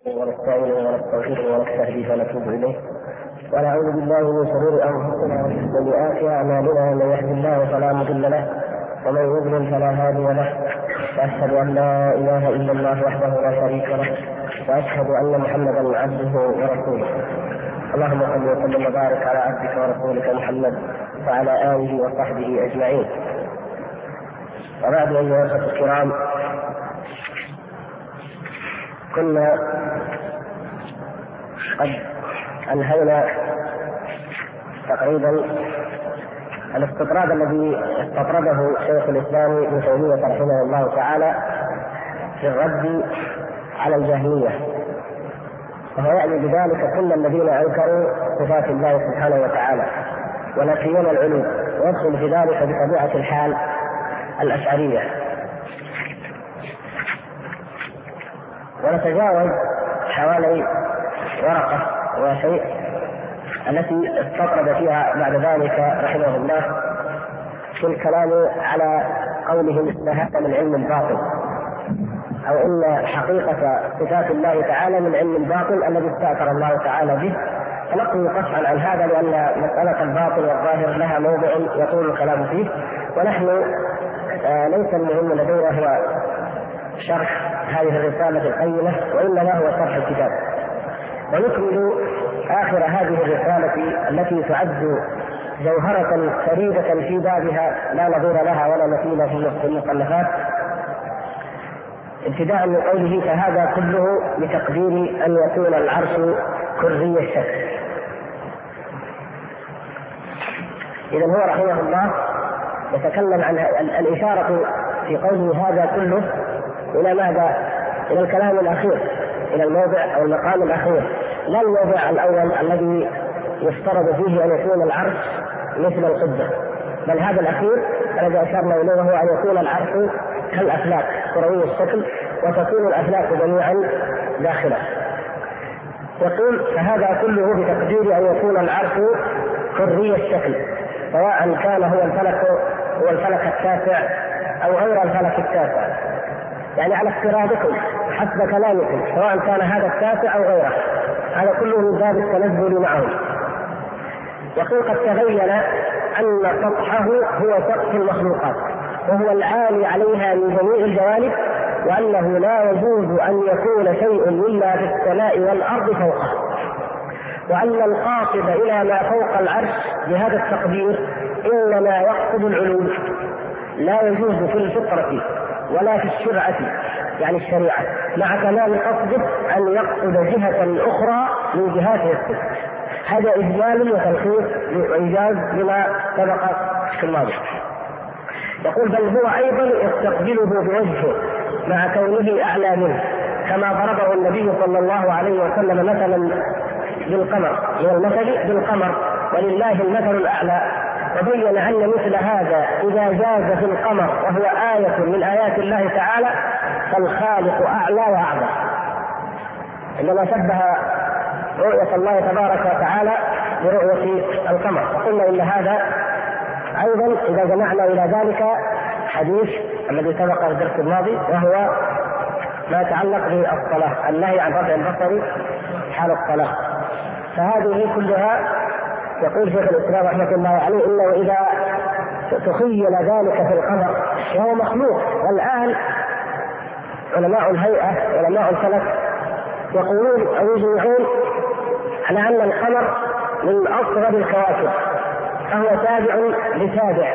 ونستعينه ونستغفره ونستهديه ونتوب اليه ونعوذ بالله من شرور انفسنا ومن سيئات اعمالنا. من يهد الله فلا مضل له ومن يضلل فلا هادي له. واشهد ان لا اله الا الله وحده لا شريك له واشهد ان محمدا عبده ورسوله. اللهم صل وسلم وبارك على عبدك ورسولك محمد وعلى اله وصحبه اجمعين. وبعد ايها الاخوه الكرام، كنا قد انهينا تقريبا الاستطراد الذي استطرده شيخ الاسلام ابن تيميه رحمه الله تعالى في الرد على الجهميه، وهو يعني بذلك كل الذين انكروا صفات الله سبحانه وتعالى ونفيون العلو، ويدخل في ذلك بطبيعه الحال الاشعريه. ونتجاوز حوالي ورقه وشيء التي استطرد فيها بعد ذلك رحمه الله في الكلام على قولهم استهاء من علم الباطل، او ان حقيقه صفات الله تعالى من علم الباطل الذي استاثر الله تعالى به. فنقل قطعا عن هذا لان مساله الباطل والظاهر لها موضع يطول الكلام فيه، ونحن ليس المهم لدينا هو شرح هذه الرساله القيمه، وانما هو شرح الكتاب. ونكمل آخر هذه الرسالة التي تعد جوهرة فريدة في بابها لا نظير لها ولا مثيل في المصنفات، ابتداء من قوله: فهذا كله بتقدير أن يكون العرش كري الشكل. إذن هو رحمه الله يتكلم عن الإشارة في قوله هذا كله إلى ماذا؟ إلى الكلام الأخير، إلى الموضع أو المقام الأخير، لا الموضع الأول الذي يفترض فيه أن يكون العرش مثل القبة، بل هذا الأخير الذي أشرنا إليه هو أن يكون العرش كالأفلاك كروي الشكل، وتكون الأفلاك جميعا داخله. يقول: فهذا كله بتقدير أن يكون العرش كري الشكل، سواء كان هو الفلك التاسع أو غير الفلك التاسع، يعني على افتراضكم حسب كلامكم، سواء كان هذا التاسع أو غيره، هذا كله من باب التنزل معه. يقول: قد تبين أن سطحه هو سقف المخلوقات، وهو العالي عليها من جميع الجوانب، وأنه لا يجوز أن يكون شيء إلا في السماء والأرض فوقه، وأن القاصد إلى ما فوق العرش بهذا التقدير إنما يقصد العلو، لا يجوز في الفطرة ولا في الشرعة يعني الشريعة مع كمال قصده أن يقصد جهة أخرى من جهات الصدق. هذا إجمال وتلخيص وإيجاز لما سبق في الماضي. يقول: بل هو أيضا يستقبله بوجهه مع كونه أعلى منه، كما ضربه النبي صلى الله عليه وسلم مثلا بالقمر، من المثل بالقمر ولله المثل الأعلى، وبين أن مثل هذا إذا جاز في القمر وهو آية من آيات الله تعالى فالخالق أعلى وأعظم. عندما شبه رؤية الله تبارك وتعالى برؤية القمر، وقلنا إن هذا أيضا إذا جمعنا إلى ذلك حديث الذي سبق في الدرس الماضي، وهو ما يتعلق بالصلاة، النهي عن رفع البصر حال الصلاة. فهذه كلها يقول شيخ الإسلام رحمه الله عليه إنه إذا تخيل ذلك في القمر وهو مخلوق، والآن علماء الهيئة علماء الفلك يقولون أو يجمعون على أن القمر من أصغر الكواكب، فهو تابع لتابع،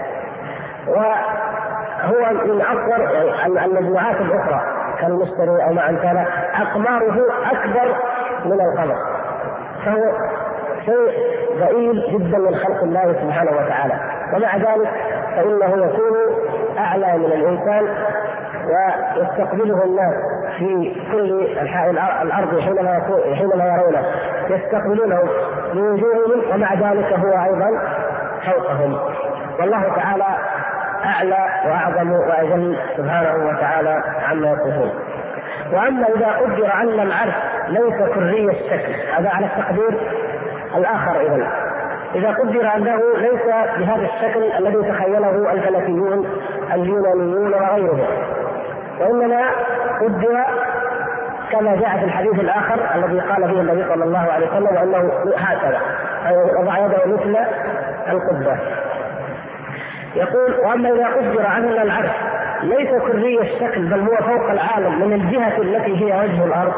وهو من أصغر يعني المجموعات الأخرى كالمشتري أو ما أمثاله أقماره أكبر من القمر، فهو شيء ضئيل جدا من خلق الله سبحانه وتعالى، ومع ذلك فإنه يكون أعلى من الإنسان، ويستقبله الناس في كل أنحاء الأرض حينما يرونه يستقبلونه بوجوههم، ومع ذلك هو أيضا فوقهم، والله تعالى أعلى وأعظم وأجل سبحانه وتعالى عما يصفون. وأما إذا قدر أن العرش ليس كري الشكل، هذا على التقدير الآخر. إذا قدر أنه ليس بهذا الشكل الذي تخيله الفلكيون اليونانيون وغيرهم، وإنما قدر كما جاء في الحديث الآخر الذي قال فيه النبي صلى الله عليه وسلم أنه هكذا وضع يده مثل القبة. يقول: وأما إذا قدر أن العرش ليس كري الشكل بل هو فوق العالم من الجهة التي هي وجه الأرض.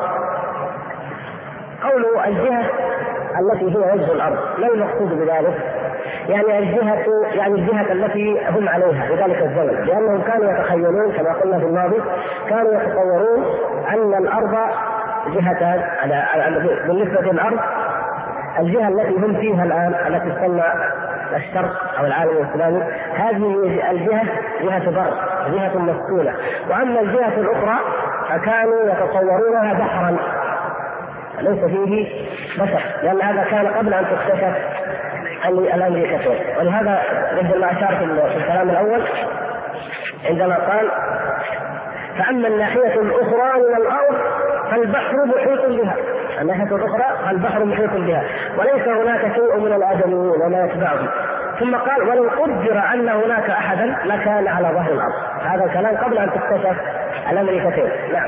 قوله الجهة التي هي وجه الأرض ما المقصود بذلك؟ يعني الجهة التي هم عليها في ذلك الزمن، لأنهم كانوا يتخيلون كما قلنا في الماضي، كانوا يتصورون أن الأرض جهتان. بالنسبة للأرض الجهة التي هم فيها الآن التي تسمى الشرق أو العالم الإسلامي، هذه الجهة جهة بر، جهة مسكونة. وأما الجهة الأخرى فكانوا يتصورونها بحرا ليس فيه بشر، لأن هذا كان قبل أن تكتشف الأمريكتين. ولهذا مثل ما أشار في الكلام الأول عندما قال: فأما الناحية الأخرى من الأرض فالبحر محيط بها. الناحية الأخرى فالبحر محيط بها وليس هناك شيء من الآدميين وما يتبعهم. ثم قال: ولو قدر أن هناك أحدا لكان على ظهر الأرض. هذا الكلام قبل أن تكتشف الأمريكتين. نعم،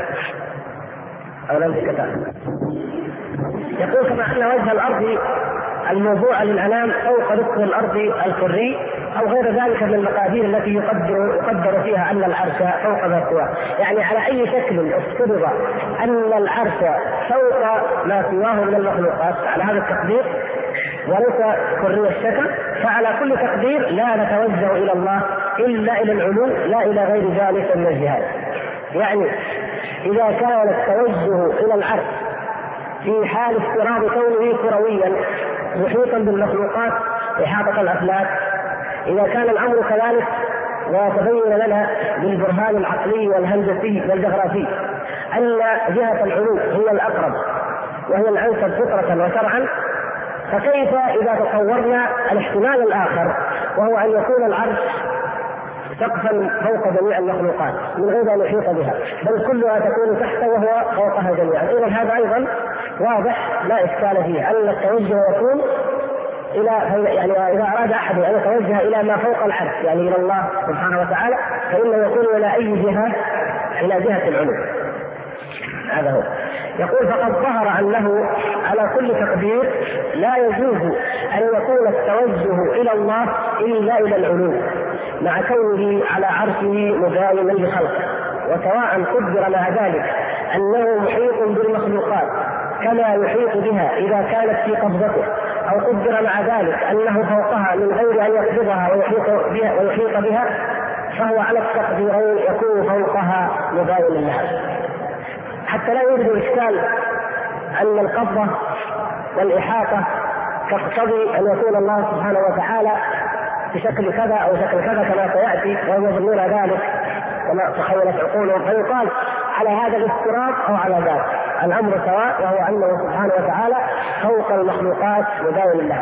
أو الأمريكتان. يقول: كما أن وجه الأرض الموضوع للأنام فوق ركن الأرض الكري أو غير ذلك من المقادير التي يقدر فيها أن العرش فوق ما سواه. يعني على أي شكل افترض أن العرش فوق ما سواه من المخلوقات على هذا التقدير وليس كري الشكل، فعلى كل تقدير لا نتوجه إلى الله إلا إلى العلو لا إلى غير ذلك من الجهات. يعني إذا كان التوجه إلى العرش في حال افتراض كونه كرويا محيطا بالمخلوقات إحاطة الأفلاك، إذا كان الأمر كذلك وتبين لنا بالبرهان العقلي والهندسي والجغرافي أن جهة العلو هي الأقرب وهي الأنسب فطرة وشرعا، فكيف إذا تصورنا الاحتمال الآخر وهو أن يكون العرش سقفا فوق جميع المخلوقات من غير أن يحيط بها، بل كلها تكون تحته وهو فوقها جميعا؟ إذا هذا أيضا واضح لا إشكال فيه أن التوجه يكون إلى، يعني إذا أراد أحد أن يتوجه إلى ما فوق العرش يعني إلى الله سبحانه وتعالى فإنه يكون إلى أي جهة؟ إلى جهة العلو. هذا هو. يقول: فقد ظهر أنه على كل تقدير لا يجوز أن يكون التوجه إلى الله إلا إلى العلو مع كونه على عرشه مداوما لخلقه، وسواء قدر مع ذلك أنه محيط بالمخلوقات كما يحيط بها إذا كانت في قبضته، أو قدر مع ذلك أنه فوقها من غير أن يقبضها ويحيط بها، فهو على التقديرين يكون فوقها مداوما لها، حتى لا يوجد إشكال أن القبضة والإحاطة تقتضي أن يكون الله سبحانه وتعالى بشكل كذا أو شكل كذا كما سيأتي، وهم يظنون ذلك كما تخيلت عقولهم، فيقال على هذا الافتراض أو على ذاك الأمر سواء، وهو أنه سبحانه وتعالى فوق المخلوقات مداوم لها.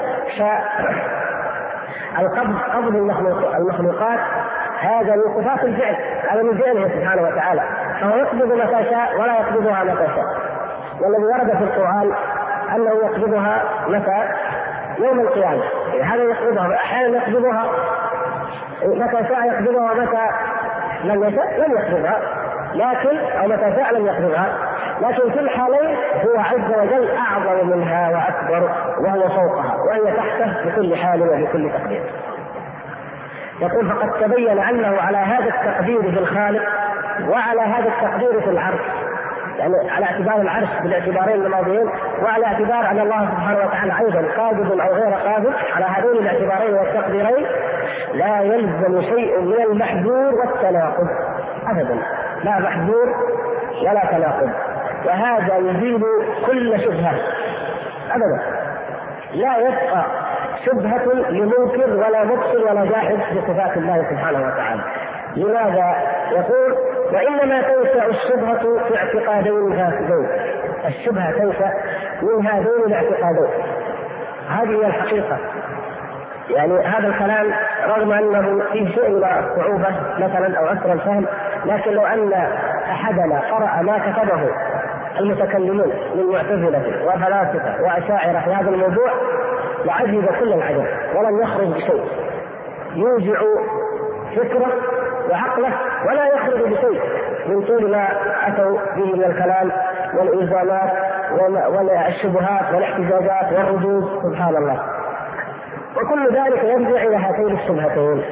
فالقبض المخلوقات هذا من صفات الفعل، هذا من فعله سبحانه وتعالى، فهو يقبض متى شاء ولا يقبضها متى شاء. والذي ورد في القرآن أنه يقبضها متى؟ يوم القيامة. هذا يقبضها، أحيانا يقبضها متى شاء يقبضها، متى لم يشاء لم يقبضها، لكن أو متى شاء لم يقبضها، لكن في الحالين هو عز وجل أعظم منها وأكبر وهو فوقها وهي تحته بكل حال وبكل تقدير. يقول: فقد تبين أنه على هذا التقدير في الخالق وعلى هذا التقدير في العرش، يعني على اعتبار العرش بالاعتبارين الماضيين، وعلى اعتبار أن الله سبحانه وتعالى أيضا قابض أو غير قابض، على هذين الاعتبارين والتقديرين لا يلزم شيء من المحذور والتناقض أبدا، لا محذور ولا تناقض، وهذا يزيل كل شبهة أبدا، لا يبقى شبهة لمنكر ولا مبطل ولا جاحد بصفات الله سبحانه وتعالى. لماذا؟ يقول: وإنما تنشأ الشبهة في اعتقادين فاسدين. الشبهة تنشأ من هذين الاعتقادين، هذه هي الحقيقة. يعني هذا الكلام رغم أنه فيه شيء من الصعوبة مثلا أو أسر الفهم، لكن لو أن أحدنا قرأ ما كتبه المتكلمون من معتزلة وفلاسفة وأشاعرة في هذا الموضوع لعجب كل العجب ولم يخرج بشيء، يوجع فكره وعقله ولا يخرج بشيء من طول ما أتوا به من الكلام والإلزامات والشبهات والاحتجاجات والردود، سبحان الله. وكل ذلك يرجع إلى هاتين الشبهتين: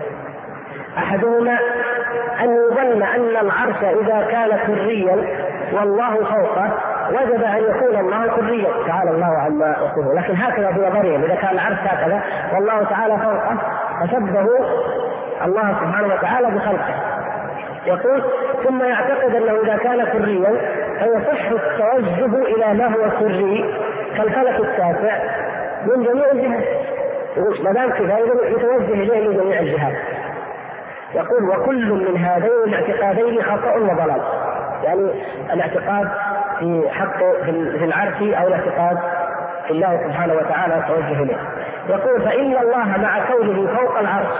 أحدهما أن يظن أن العرش إذا كان كريا والله فوقه وجب أن يكون الله كريا، تعالى الله عما يقول. لكن هكذا في نظرهم، إذا كان العرش هكذا والله تعالى فوقه فشبهوا الله سبحانه وتعالى بخلقه. يقول: ثم يعتقد أنه إذا كان كريا فيصح التوجه إلى ما هو كري كالفلك التاسع من جميع الجهات، ما دام كذا يتوجه إليه من جميع الجهات. يقول: وكل من هذين الاعتقادين خطأ وضلال، يعني الاعتقاد في حق في العرش أو الاعتقاد في الله سبحانه وتعالى التوجه إليه. يقول: فإن الله مع كونه فوق العرش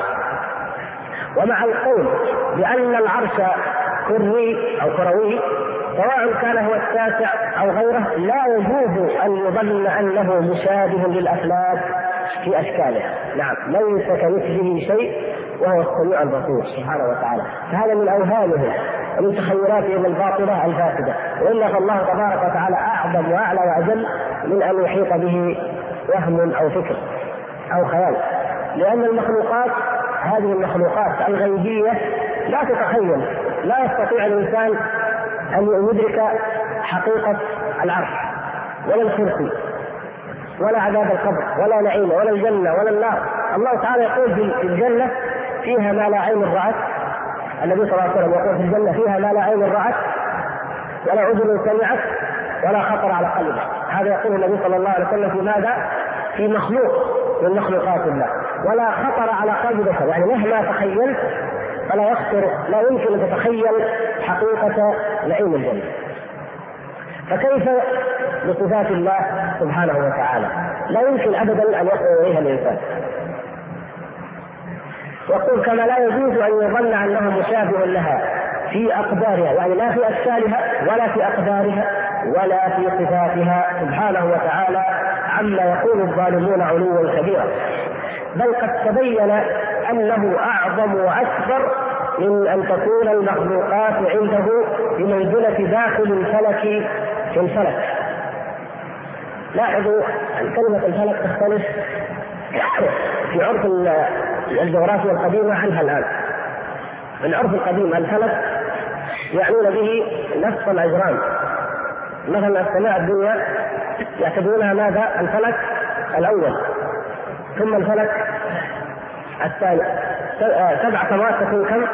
ومع القول بأن العرش كري أو كروي سواء كان هو التاسع أو غيره لا يجوز أن يظن أنه مشابه للأفلاك في أشكاله. نعم، ليس كمثله شيء وهو السميع البصير سبحانه وتعالى. فهذا من أوهامهم ومن تخيلاتهم الباطلة الفاسدة، وإلا فالله تبارك وتعالى أعظم وأعلى وأجل من أن يحيط به وهم أو فكر أو خيال. لأن المخلوقات، هذه المخلوقات الغيبية لا تتخيل، لا يستطيع الإنسان أن يدرك حقيقة العرش ولا الكرسي ولا عذاب القبر ولا نعيمه ولا الجنة ولا النار. الله تعالى يقول في الجنة فيها ما لا عين رأت، النبي صلى الله عليه وسلم يقول في الجنة فيها ما لا عين رأت ولا أذن سمعت ولا خطر على قلبه. هذا يقول النبي صلى الله عليه وسلم في ماذا؟ في مخلوق من مخلوقات الله، ولا خطر على قلب بشر، يعني مهما تخيلت فلا يخطر، لا يمكن أن تتخيل حقيقة نعيم الجنة. فكيف بصفات الله سبحانه وتعالى؟ لا يمكن أبدا أن يصل إليها الإنسان. يقول: كما لا يجوز أن يظن أنه مشابه لها في أقدارها، يعني لا في أشكالها ولا في أقدارها ولا في صفاتها سبحانه وتعالى عما يقول الظالمون علوا كبيرا، بل قد تبين أنه أعظم وأكبر من أن تكون المخلوقات عنده بمنزلة داخل الفلك في الفلك. لاحظوا كلمة الفلك تختلف في عرف الجغرافيا القديمة عنها الآن. العرف القديم الفلك يعنون به نفس الأجرام، مثلا السماء الدنيا يعتبرونها ماذا؟ الفلك الأول، ثم الفلك الثاني. 7 سماوات تكون كم؟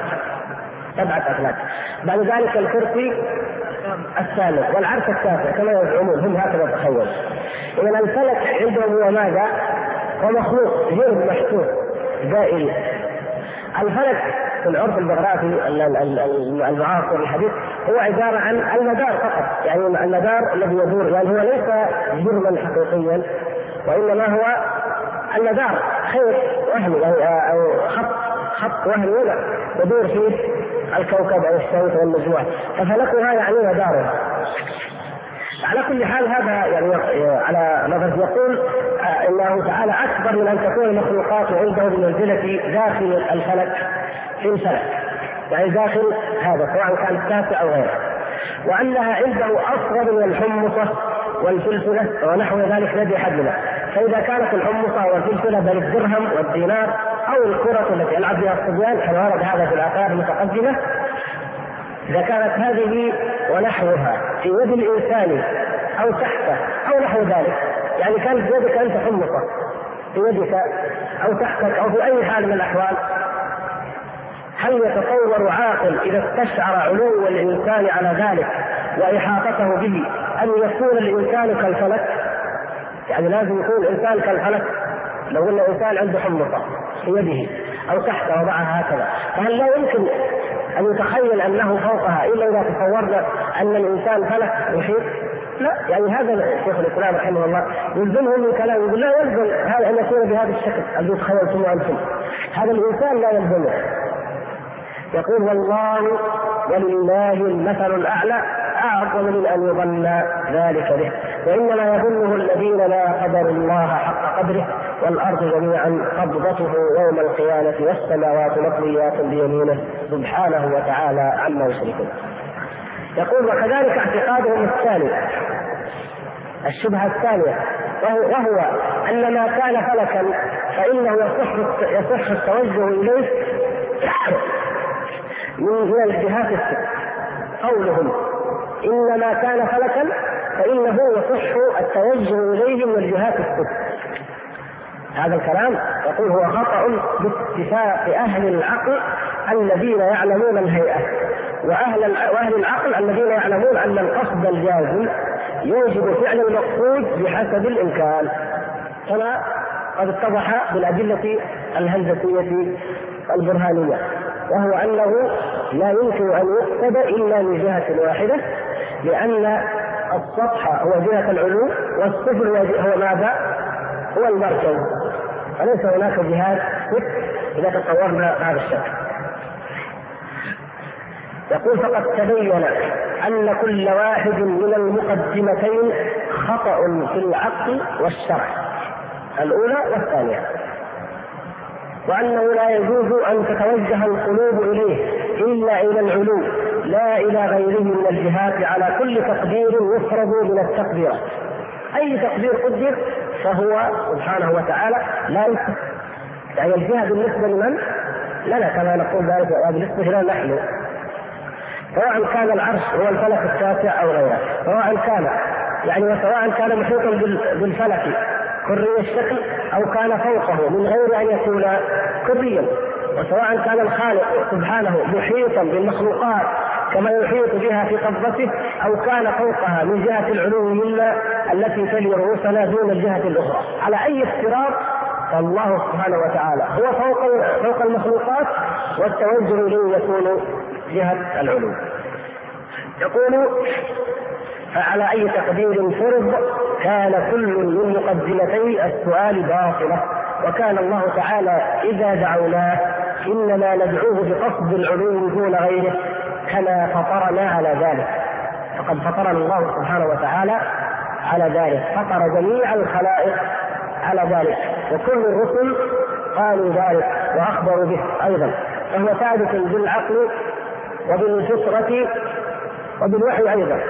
7 أفلاك. بعد ذلك الكرسي الثالث والعرش التاسع كما يزعمون هم، هكذا تخيل. إذن الفلك عندهم هو ماذا؟ ومخلوق جرم محسوس دائري. الفلك في العرف الجغرافي المعاصر الحديث هو عبارة عن المدار فقط، يعني المدار الذي يدور، يعني هو ليس جرما حقيقيا وإنما هو المدار خيط وهمي أو خط وهمي يدور فيه الكوكب أو الشمس والنجوم، ففلكها يعني مدارها. على كل حال هذا يعني على لفظ يقول انه تعالى اكبر من ان تكون المخلوقات عنده بمنزله داخل الفلك في الفلك، يعني داخل هذا سواء كان التاسع او غيره، وانها عنده اصغر من الحمصه والفلفله ونحو ذلك الذي حدنا. فاذا كانت الحمصه والفلفله بل الدرهم والدينار او الكره التي يلعب بها الصبيان كما ورد هذا في الاثار المتقدمه، إذا كانت هذه ونحوها في يد الإنسان أو تحته أو نحو ذلك، يعني كانت في يدك أنت حمصة في يدك أو تحتك أو في أي حال من الأحوال، هل يتصور عاقل إذا استشعر علو الإنسان على ذلك وإحاطته به أن يكون الإنسان كالفلك؟ يعني لازم يكون الإنسان كالفلك. لو قلنا إنسان عنده حمصة في يده أو تحته وضعها هكذا، فهل لا يمكن أن يتخيل أنه فوقها إلا إذا تصورنا أن الإنسان فلك يحيط؟ لا، يعني هذا شيخ الإسلام رحمه الله يلزمهم من كلام، يقول لا يلزم هذا أن يكون بهذا الشكل الذي تخيلتموه أنتم، هذا الإنسان لا يلزمه. يقول: والله ولله المثل الأعلى أعظم من أن يظن ذلك به، وإنما يظنه الذين لا قدروا الله حق قدره، والأرض جميعا قبضته يوم القيامة والسماوات مطويات بيمينه سبحانه وتعالى عما يشركون. يقول وكذلك اعتقادهم الثاني، الشبهة الثانية، وهو أن ما كان فلكا فإنه يصح التوجه إليه من الجهات الست. قولهم إن ما كان فلكا فإنه يصح التوجه إليه من الجهات الست، هذا الكلام يقول هو خطأ باتفاق أهل العقل الذين يعلمون الهيئة، وأهل العقل الذين يعلمون أن القصد الجازم يوجب فعل المقصود بحسب الإمكان، كما قد اتضح بالأدلة الهندسية البرهانية، وهو أنه لا يمكن أن يقصد إلا من جهة واحدة، لأن السطح هو جهة العلو والسفل هو ماذا؟ هو المركز، وليس هناك جهات ست إذا تصورنا هذا الشكل. يقول فقد تبين أن كل واحد من المقدمتين خطأ في العقل والشرع، الأولى والثانية، وأنه لا يجوز أن تتوجه القلوب إليه إلا إلى العلو لا إلى غيره من الجهات على كل تقدير يفرض من التقديرات. أي تقدير قدر فهو سبحانه وتعالى لا يفرض، يعني الجهة بالنسبة لمن؟ لنا كما نقول ذلك بالنسبة لنا نحن، سواء كان العرش هو الفلك التاسع أو غيره، سواء كان وسواء كان محيطا بالفلك كري الشكل أو كان فوقه من غير أن يكون كريا، وسواء كان الخالق سبحانه محيطا بالمخلوقات كما يحيط بها في قبضته، أو كان فوقها من جهة العلو منا التي تلي رؤوسنا دون الجهة الأخرى، على أي افتراض فالله سبحانه وتعالى هو فوق المخلوقات، والتوجه إليه يكون جهة العلو. يقول فعلى أي تقدير فرض كان كل من مقدمتي السؤال باطلة، وكان الله تعالى إذا دعوناه إنما ندعوه بقصد العلو دون غيره كما فطرنا على ذلك، فقد فطرنا الله سبحانه وتعالى على ذلك، فطر جميع الخلائق على ذلك، وكل الرسل قالوا ذلك وأخبروا به أيضا، فهو ثابت بالعقل وبالفطرة وبالوحي أيضا.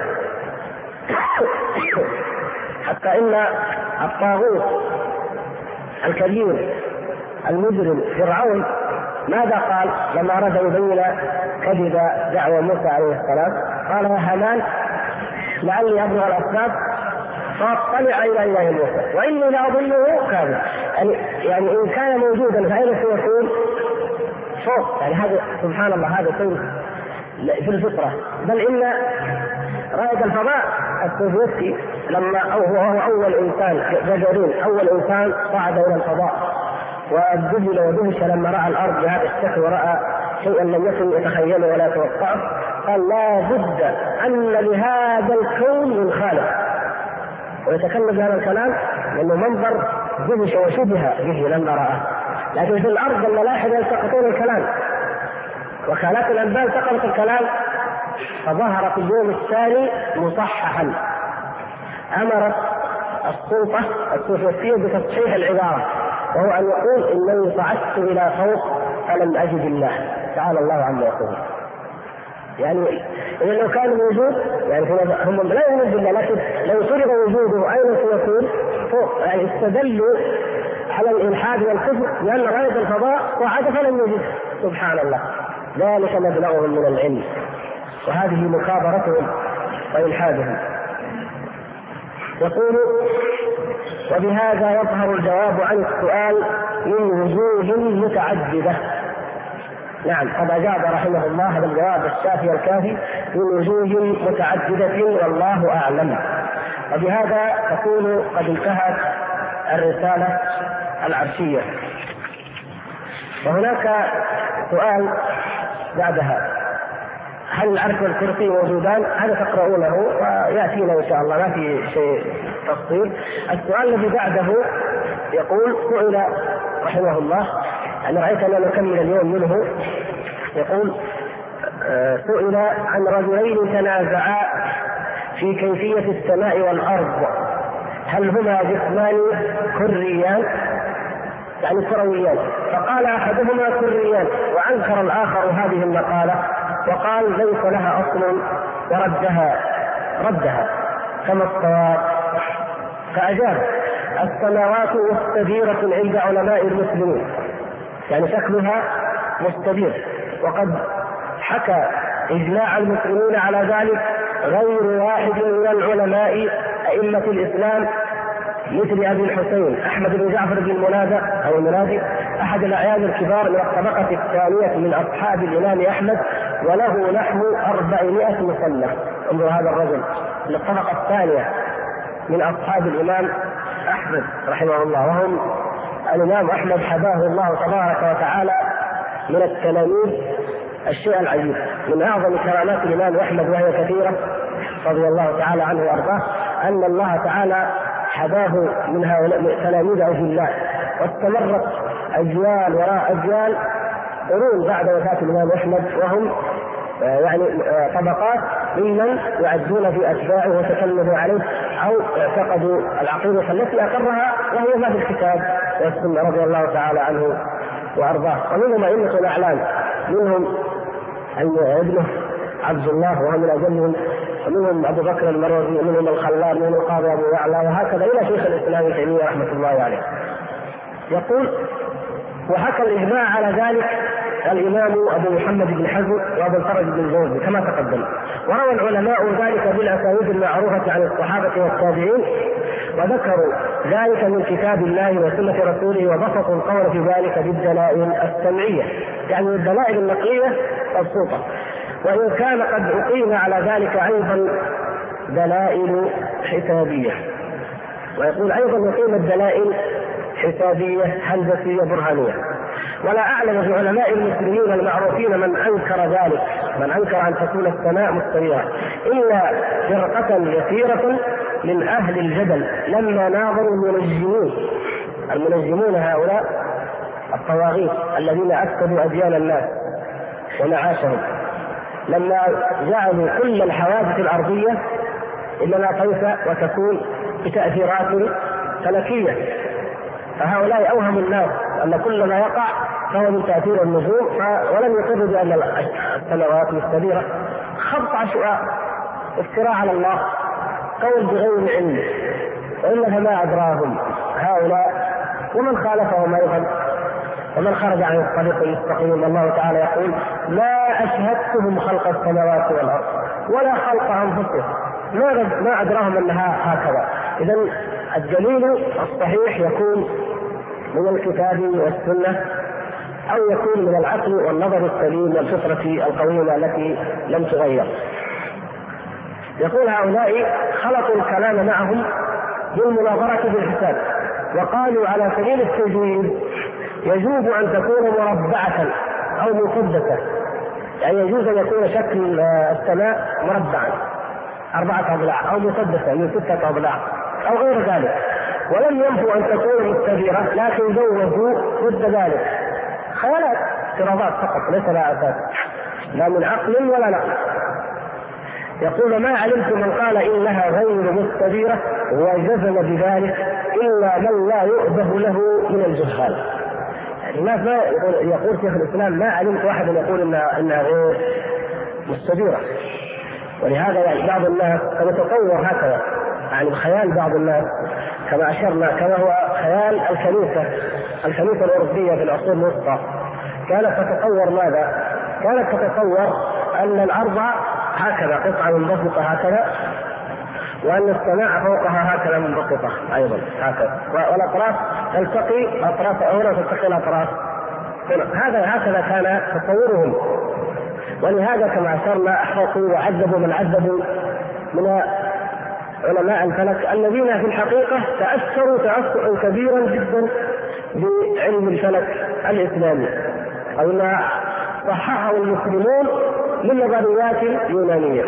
حتى إن الطاغوت الكبير المجرم فرعون ماذا قال لما أراد يبين كذب دعوة موسى عليه السلام؟ قال يا هامان لعلي أبلغ الأسباب فاطلع إلى إله موسى وإني لأظنه كاذبا. يعني إن كان موجودا فأين سيكون؟ فوق. يعني هذا سبحان الله هذا شيء في الفطرة. بل إن رائد الفضاء السوفيتي لما وهو أول إنسان جاجارين أول إنسان صعد إلى الفضاء وذهل ودهش لما رأى الأرض بهذا الشكل ورأى شيئا لم يكن يتخيله ولا يتوقعه، قال لا بد أن لهذا الكون من خالق، ويتكلم بهذا الكلام لأنه منظر دهش وشبه به لما رأى. لكن في الأرض الملاحدة يلتقطون الكلام، وكالات الأنباء التقطت الكلام، فظهر في اليوم الثاني مصححا. أمرت السلطة السوفيتية بتصحيح العبارة، وهو أن يقول إنني صعدت إلى فوق فلم أجد الله تعالى الله عما يقول. يعني إذا لو كان موجود يعني هم لا يؤمنون بالله، لكن لو فرض وجوده أين سيكون؟ فوق. يعني استدلوا على الإلحاد والكفر لأن رائد الفضاء صعد فلم يجد. سبحان الله، ذلك مبلغهم من العلم، وهذه مكابرتهم وإلحادهم. يقول وبهذا يظهر الجواب عن السؤال من وجوه متعددة. نعم، قد أجاب رحمه الله هذا الجواب الشافي الكافي من وجوه متعددة والله أعلم. وبهذا تكون قد انتهت الرسالة العرشية. وهناك سؤال بعدها: هل العرش والكرسي موجودان؟ هذا تقرؤونه ويأتينا إن شاء الله، ما في شيء تفصيل. السؤال الذي بعده يقول سئل رحمه الله، أنا رأيت أن نكمل اليوم منه، يقول سئل عن رجلين تنازعا في كيفية السماء والأرض، هل هما جسمان كريان يعني كرويان؟ فقال أحدهما كريان، وأنكر الآخر هذه المقالة وقال ليس لها أصل ردها كما الصواب فأجاب: السماوات مستديرة عند علماء المسلمين، يعني شكلها مستدير، وقد حكى إجماع المسلمين على ذلك غير واحد من العلماء أئمة الإسلام مثل أبي الحسين أحمد بن جعفر بن المنادي أحد الأعيان الكبار من الطبقة الثانية من أصحاب الإمام أحمد، وله نحو 400 مصنف. انظر هذا الرجل من الطبقة الثانية من أصحاب الإمام أحمد رحمه الله، وهم الإمام أحمد حباه الله تبارك وتعالى من التلاميذ الشيء العجيب. من أعظم كرامات الإمام أحمد وهي كثيرة رضي الله تعالى عنه وأرضاه أن الله تعالى حباه من هؤلاء تلاميذ أجلاء، واستمرت أجيال وراء أجيال قرون بعد وفاة الإمام أحمد، وهم يعني طبقات ممن يعدون في أتباعه وتكلموا عليه أو اعتقدوا العقيدة التي أقرها وهي ما في الكتاب والسنة رضي الله تعالى عنه وأرضاه. ومنهم أئمة الأعلام، منهم ابنه عبد الله وهو من أجلهم، ومنهم أبو بكر المروزي، ومنهم الخلال، ومنهم القاضي أبو يعلى، وهكذا إلى شيخ الإسلام ابن تيمية رحمة الله عليه. يقول: وحكى الإجماع على ذلك الإمام أبو محمد بن حزم وأبو الفرج بن الجوزي كما تقدم، وروى العلماء ذلك بالأسانيد المعروفة عن الصحابة والتابعين، وذكروا ذلك من كتاب الله وسنة رسوله، وبسطوا القول في ذلك بالدلائل السمعية، يعني الدلائل النقلية مبسوطة. وإن كان قد أقيم على ذلك أيضا دلائل حسابية، ويقول أيضا يقيم الدلائل حسابية هندسية برهانية. ولا أعلم في علماء المسلمين المعروفين من أنكر ذلك، من أنكر أن تكون السماء مستوية، إلا فرقة يسيرة من أهل الجدل لما ناظروا المنجمون هؤلاء الطواغيت الذين أفسدوا أديان الناس ومعاشهم، لما جعلوا كل الحوادث الأرضية إنما كيف وتكون بتأثيرات فلكية. فهؤلاء أوهموا الناس أن كل ما يقع فهو من تأثير النجوم، ولم يقروا بأن السماوات مستديرة. خبط عشواء، افتراء على الله، قول بغير علم، وإلا فما أدراهم هؤلاء ومن خالفهم أيضا ومن خرج عن الطريق المستقيم. الله تعالى يقول: ما أشهدتهم خلق السماوات والأرض ولا خلق أنفسهم ما أدراهم أنها هكذا. إذن الدليل الصحيح يكون من الكتاب والسنة، أو يكون من العقل والنظر السليم والفطرة القويمة التي لم تغير. يقول: هؤلاء خلطوا الكلام معهم بالمناظرة بالحساب، وقالوا على سبيل التجويد يجوز أن تكون مربعة أو مسدسة، يعني يجوز أن يكون شكل السماء مربعا 4 أضلاع، أو مسدسة من 6 أضلاع أو غير ذلك، ولم ينفوا أن تكون مستديرة، لكن زوجوا ضد ذلك خيالات افتراضات فقط ليس لها أساس لا من عقل ولا نقل. يقول: ما علمت من قال إنها غير مستديرة وجزم بذلك إلا من لا يؤبه له من الجهال. الناس ما يقول شيخ الإسلام: ما علمت واحد يقول إنها غير مستديرة. ولهذا يعني بعض الناس يتطور هكذا، يعني خيال بعض الناس كما أشرنا، كما هو خيال الكنيسة الأوروبية في العصور الوسطى كانت تتطور. ماذا؟ كانت تتطور أن الأرض هكذا قطعة منبسطة هكذا، وأن السماء فوقها هكذا منبسطة أيضا هكذا، والأطراف تلتقي أطراف هنا تلتقي الأطراف هنا. هكذا كان تصورهم. ولهذا كما أشرنا أحرقوا وعذبوا من عذبوا من علماء الفلك الذين في الحقيقة تأثروا تأثرا كبيرا جدا بعلم الفلك الإسلامي، أو ما صححه المسلمون من نظريات يونانية.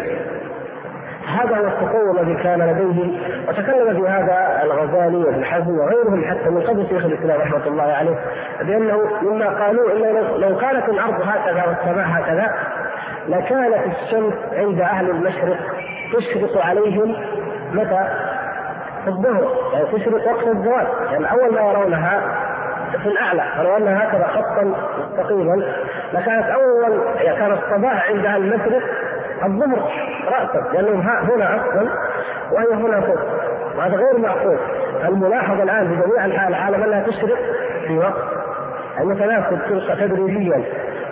هذا هو التطور الذي كان لديه، وتكلم في هذا الغزالي وابن حزم وغيرهم حتى من قبل شيخ الإسلام رحمة الله عليه، بأنه مما قالوا إنه لو كانت الأرض هكذا والسماء هكذا لكانت الشمس عند أهل المشرق تشرق عليهم متى؟ في الظهر، يعني تشرق وقت الزوال، يعني أول ما يرونها في الأعلى فلو أنها هكذا خطا مستقيما لكانت كان الصباح عند أهل المشرق الظهر رأسا، لأنه هنا أسفل وهي هنا فوق، وهذا غير معقول. الملاحظ الآن في جميع أنحاء العالم أنها تشرق في وقت المتناسب تدريجيا.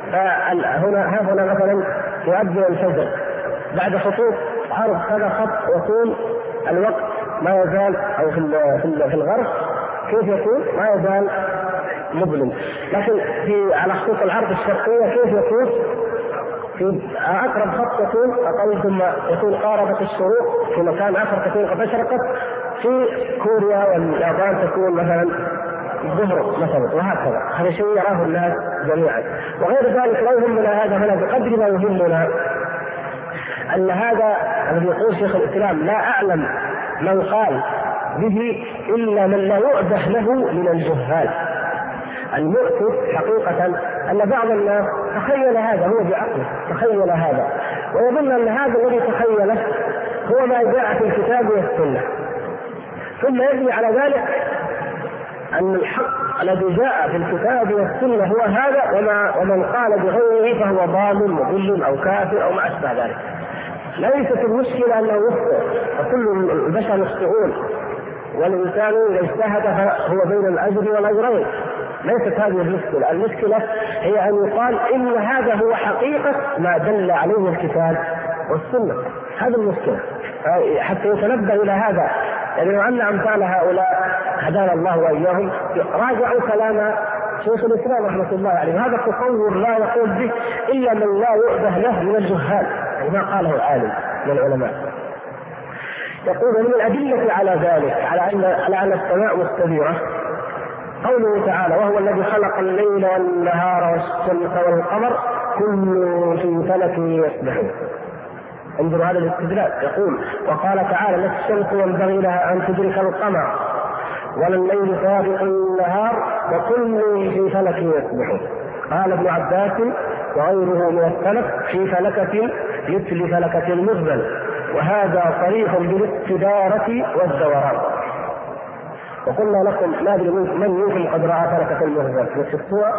فهنا مثلا يؤذن الفجر بعد خطوط عرض هذا خط يكون الوقت ما يزال، أو في الغرب كيف يكون ما يزال مظلم، لكن على خطوط العرض الشرقية كيف يكون؟ في أقرب خط يكون أقل، ثم يكون قاربة الشروق، في مكان آخر تكون قد أشرقت، في كوريا واليابان تكون مثلا الظهر مثلا، وهكذا. هذا شيء يراه الناس جميعا. وغير ذلك لا يهمنا هذا هنا بقدر ما يهمنا أن هذا الذي يقول شيخ الإسلام لا أعلم من قال به إلا من لا يؤبه له من الجهال. المؤسف حقيقة أن بعض الناس تخيل هذا، هو بعقله تخيل هذا، ويظن أن هذا الذي تخيله هو ما جاء في الكتاب والسنة، ثم يبني على ذلك أن الحق الذي جاء في الكتاب والسنة هو هذا، ومن قال بغيره فهو ضال مضل أو كافر أو ما أشبه ذلك. ليست المشكلة أنه يخطئ، وكل البشر يخطئون، والإنسان إذا اجتهد فهو بين الأجر والأجرين. ليست هذه المشكلة. المشكلة هي أن يقال إن هذا هو حقيقة ما دل عليه الكتاب والسنة. هذا المشكلة. حتى يتنبه إلى هذا، يعني لو أن أمثال هؤلاء هدانا الله وإياهم راجعوا كلام شيخ الإسلام رحمة الله عليه. هذا التصور لا يقول به إلا من لا يؤبه له من الجهال، يعني ما قاله العالم من العلماء. يقول من الأدلة على ذلك على أن السماء مستديرة قوله تعالى: وهو الذي خلق الليل والنهار والشمس والقمر كل في فلك يسبحون. انظروا هذا الاستدلال. يقول: وقال تعالى: لا الشمس ينبغي لها أن تدرك القمر ولا الليل سابق النهار وكل في فلك يسبحون. قال ابن عباس وغيره من السلف: في فلكة مثل فلكة المزبل، وهذا صريح بالاستدارة والدوران. وقلنا لكم ما ادري من منكم قد راى فلكة المزبل في الصور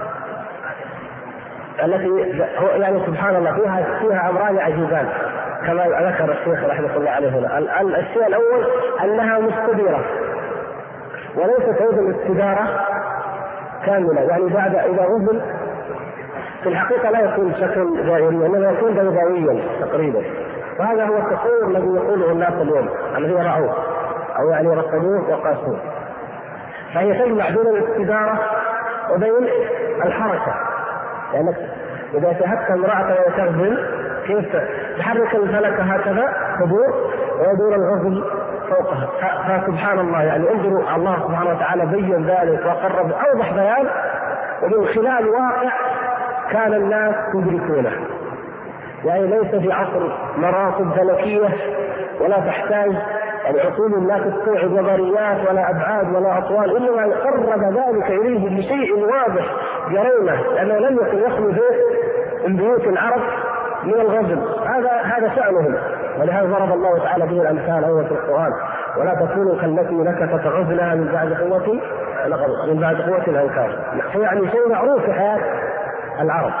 التي يعني سبحان الله فيها امران عجيبان كما ذكر الشيخ رحمه الله عليه هنا. الشيء الاول انها مستديره، وليست هذه الاستداره كامله، يعني بعد اذا غزل في الحقيقه لا يكون شكل دائري، انما يكون بيضاويا تقريبا. وهذا هو التصور الذي يقوله الناس اليوم الذي رأوه او يعني رصدوه وقاسوه. فهي تجمع بين الاستداره وبين الحركه، لأنك إذا شاهدت امرأة وهي تغزل كيف تحرك الفلك هكذا تدور ويدور الغزل فوقها. فسبحان الله، يعني انظروا الله سبحانه وتعالى بين ذلك وقرب أوضح بيان، ومن خلال واقع كان الناس يدركونه. يعني ليس في عصر مراصد فلكية ولا تحتاج يعني عقول لا تستوعب نظريات ولا أبعاد ولا أطوال، إنما قرب ذلك إليه بشيء واضح يرونه، لأنه لم يكن يخلو بيت من بيوت العرب من الغزل. هذا شأنهم، ولهذا ضرب الله تعالى به الأمثال أيضا في القرآن: ولا تكونوا كالتي نكثت غزلها من بعد قوة أنكاثا. يعني شيء معروف في حياة العرب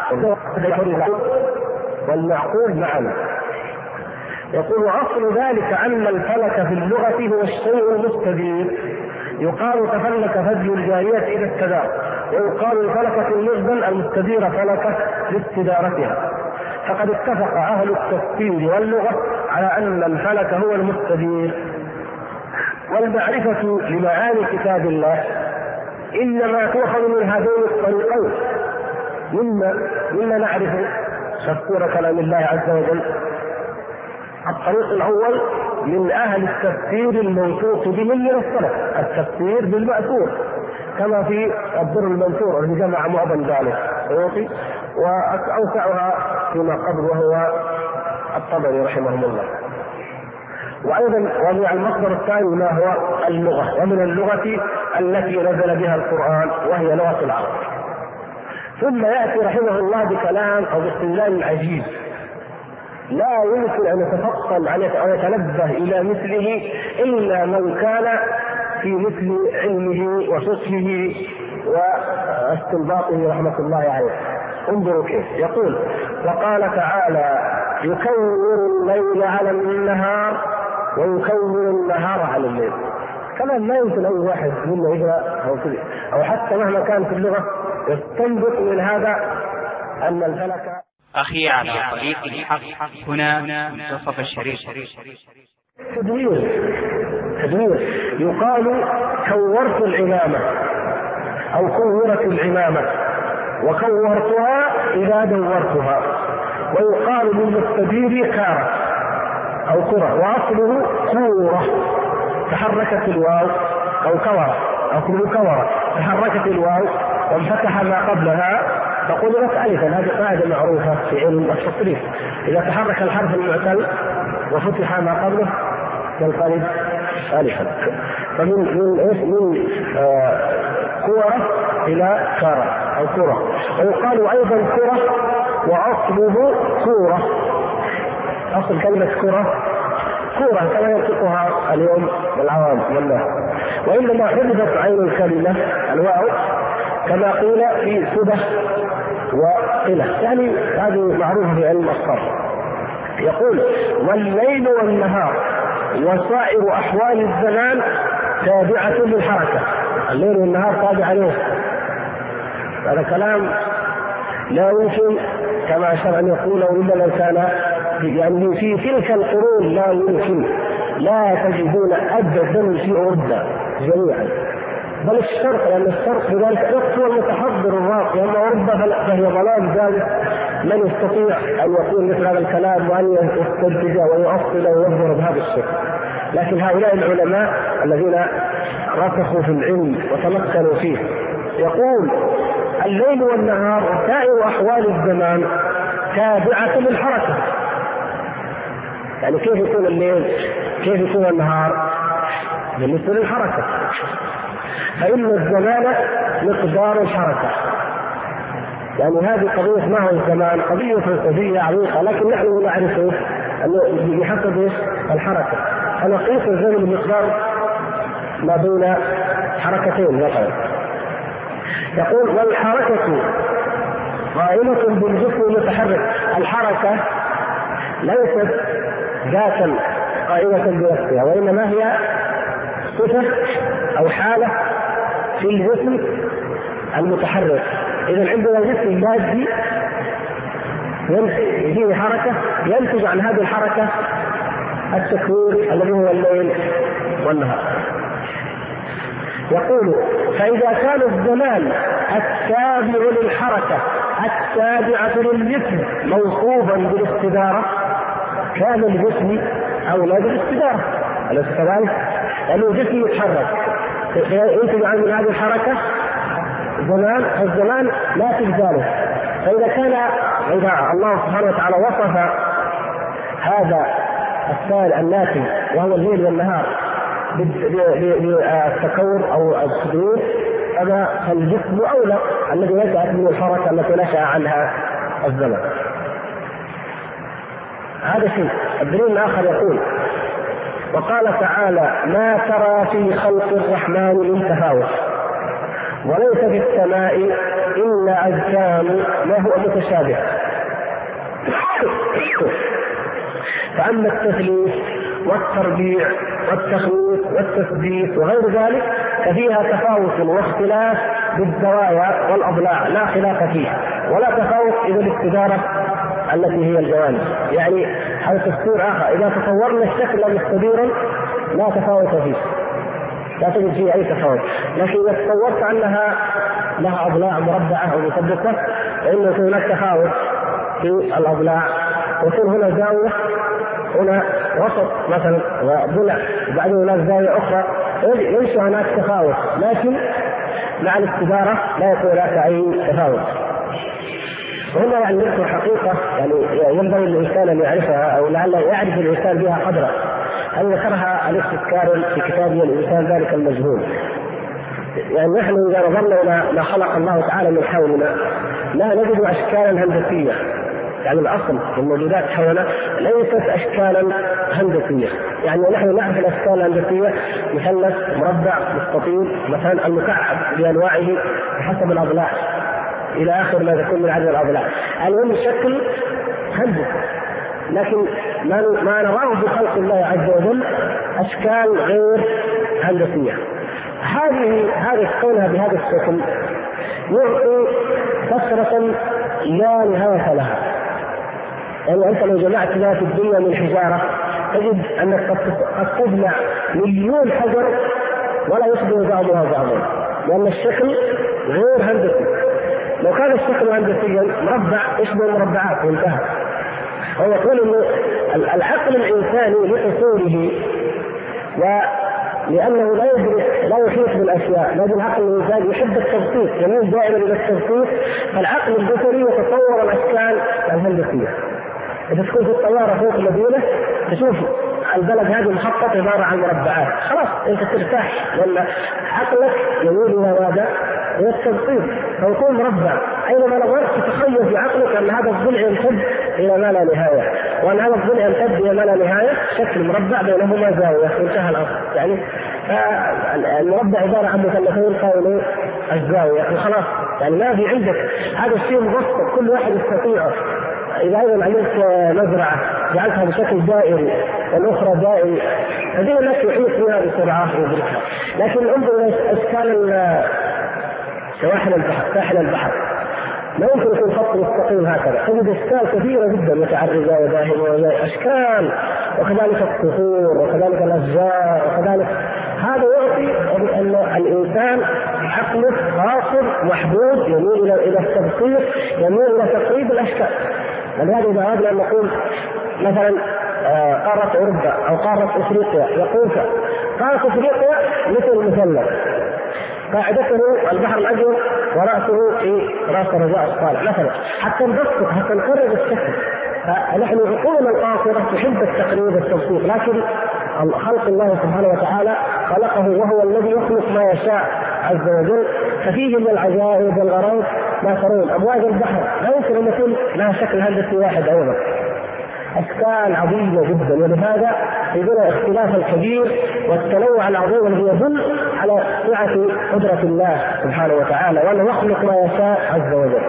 والمعقول معنا. يقول: أصل ذلك أن الفلك في اللغة هو الشيء المستدير، يقال تفلك فجر الجارية إذا استدار، ويقال الفلكة المزبل المستديرة فلكة لاستدارتها. فقد اتفق أهل التفسير واللغة على أن الفلك هو المستدير. والمعرفة لمعاني كتاب الله إنما تؤخذ من هذين الطريقين: مما نعرف تفسير كلام الله عز وجل. الطريق الأول من أهل التفسير الموثوق بهم من السلف، التفسير بالمأثور، كما في الدر المنثور الذي جمع معظم ذلك وأوسعها فيما قبل وهو الطبري رحمه الله. وأيضا ومع المصدر الثاني ما هو اللغة، ومن اللغة التي نزل بها القرآن وهي لغة العرب. ثم يأتي رحمه الله بكلام أو باستدلال عجيب لا يمكن أن يتفطن أو يتنبه إلى مثله إلا من كان في مثل علمه وفقهه واستنباطه رحمة الله عليه. انظروا كيف يقول: وقال تعالى: يكور الليل على النهار ويكور النهار على الليل. كمان ما يمكن أي واحد منا يقرأ أو حتى مهما كانت اللغة يستنبط من هذا أن الفلك. أخي على طريق الحق هنا منتصف الشريف. تدوير يقال كورت العمامة أو كورت العمامة وكورتها إذا دورتها، ويقال للمستدير كارة أو كرة، وأصله كورة تحركت الواو، أو كورة أصله كورة تحركت الواو وانفتح ما قبلها فقلبت ألفا. هذه قاعدة معروفة في علم التصريف، إذا تحرك الحرف المعتل وفتح ما قبله ينقلب ألفا. فمن كورة إلى كارة أو كرة. ويقال أيضا كرة وأصله كورة، أصل كلمة كرة كما ينطقها اليوم العوام والله، وإنما حذفت عين الكلمة الواو كما قيل في سبه وقلة، يعني هذه معروفة في علم الصرف. يقول والليل والنهار وسائر أحوال الزمان تابعة للحركة. الليل والنهار تابعة له. هذا كلام لا يمكن كما أشار أن يقوله إلا لو كان يعني في تلك القرون لا يمكن، لا تجدون أبدا في أوروبا جميعا، بل الشرق، لأن الشرق بذلك هو المتحضر الراقي، أما أوروبا فهي ظلام ذلك. من يستطيع أن يقول مثل هذا الكلام وأن يستنتج ويؤصل ويظهر بهذا الشكل؟ لكن هؤلاء العلماء الذين رسخوا في العلم وتمكنوا فيه يقول الليل والنهار وسائر أحوال الزمان تابعة للحركة. يعني كيف يكون الليل كيف يكون النهار بالنسبة للحركة؟ فإن الزمان مقدار الحركة. يعني هذه قضية ما هو الزمان، قضية فلسفية عميقة، لكن نحن نعرفه أنه بحسب الحركة. فنقيس الزمن بمقدار ما بين حركتين مثلا. يقول والحركة قائمة بالجسم المتحرك. الحركة ليست ذاتا قائمة بنفسها، وإنما هي صفة أو حالة في الجسم المتحرك. إذا عندنا جسم مادي فيه حركة، ينتج عن هذه الحركة التكوير الذي هو الليل والنهار. يقول فإذا كان الزمان التابع للحركة التابعة للجسم موصوفا بالاستدارة كان الجسم أولى بالاستدارة، أليس كذلك؟ لأن الجسم يتحرك ينتج عن هذه الحركة زمان، الزمان لا تجداله. فإذا كان الله سبحانه وتعالى وصف هذا السائل الناتج وهو الليل والنهار بالتكور أو التدوير، فالجسم أولى الذي نشأت من الحركة التي نشأ عنها الزمن. هذا شيء. الدليل الآخر يقول وقال تعالى ما ترى في خلق الرحمن من تفاوت وليس في السماء إلا أجسام ما هو متشابه. فأما التثليث والتربيع والتخويف والتثبيت وغير ذلك ففيها تفاوت واختلاف بالزوايا والأضلاع لا خلاف فيه، ولا تفاوت إذا الاستدارة التي هي الجوانب. يعني هذا تفسير آخر، إذا تصورنا الشكل مستديرا لا تفاوت فيه، لا تجد فيه أي تفاوت. لكن إذا تصورت أنها لها أضلاع مربعة أو مثبتة فإن هناك تفاوت في الأضلاع، ويكون هنا زاوية هنا وسط مثلا وضلع وبعدين هناك زاوية أخرى، ليس هناك تفاوت، لكن مع الاستدارة لا يكون هناك أي تفاوت. وهنا يعني نذكر حقيقة يعني ينبغي الإنسان أن يعرفها، أو لعل يعرف الإنسان بها قدرا. أن ذكرها الاستذكار في كتابه الإنسان ذلك المجهول. يعني نحن إذا نظرنا إلى ما خلق الله تعالى من حولنا لا نجد أشكالا هندسية. يعني الأصل الموجودات حولنا ليست أشكالا هندسية. يعني نحن نعرف الأشكال الهندسية مثلث مربع مستطيل مثلا المكعب بأنواعه بحسب الأضلاع إلى آخر ما يكون من عدد الأضلاع. المهم شكل هندسي لكن ما نراه بخلق الله عز وجل أشكال غير هندسية. هذه كونها بهذا الشكل يعطي كثرة لا نهاية لها. يعني أنت لو جمعت ما في الدنيا من حجارة تجد أنك قد تجمع مليون حجر ولا يشبه بعضها بعضا، لأن الشكل غير هندسي. لو كان الشكل هندسيا مربع يشبه المربعات وانتهى. هو يقول أن العقل الإنساني لقصوره ولأنه لا يحيط بالأشياء، لكن العقل الإنساني يحب التبسيط، يميل دائما إلى التبسيط، فالعقل البشري يتصور الأشكال الهندسية. إذا تكون في الطيارة فوق المدينة تشوف البلد هذه مخطط عبارة عن مربعات، خلاص أنت ترتاح، لأن عقلك يميل إلى ماذا؟ إلى التبسيط، فيكون مربع. أينما نظرت تتخيل في عقلك أن هذا الضلع يمتد إلى ما لا نهاية، وأن هذا الضلع يمتد إلى ما لا نهاية، شكل مربع بينهما زاوية وانتهى الأمر. يعني المربع عبارة عن مثلثين قائمين الزاوية وخلاص، يعني ما في عندك هذا الشيء مبسط كل واحد يستطيعه. إذا أيضا عملت مزرعة جعلتها بشكل دائري والأخرى دائري، هذه الناس يحيط فيها بسرعة ويدركها. لكن انظر إلى أشكال ساحل البحر ما يمكن يكون خط مستقيم هكذا، تجد أشكال كثيرة جدا متعرجة وداهمة وأشكال، وكذلك الصخور وكذلك الأشجار وكذلك. هذا يعطي أن الإنسان عقله قاصر محدود، يميل إلى التبسيط، يميل إلى تقريب الأشكال. ولهذا إذا أردنا أن نقول مثلا قارة أوروبا أو قارة أفريقيا، يقول قارة أفريقيا مثل المثلث، قاعدته البحر الأبيض ورأسه في رأس الرجاء الصالح مثلا، حتى نبسط حتى نقرب الشكل. فنحن عقولنا القاصرة تحب التقريب والتبسيط، لكن خلق الله سبحانه وتعالى خلقه وهو الذي يخلق ما يشاء عز وجل، ففيه من العجائب والغرائب ما ترون. أمواج البحر لا يمكن أن يكون لها شكل هندسي واحد أيضا، أشكال عظيمة جدا. ولهذا يجدنا اختلاف الكبير والتنوع العظيم الذي يدل على سعة قدرة الله سبحانه وتعالى، وأنه يخلق ما يشاء عز وجل.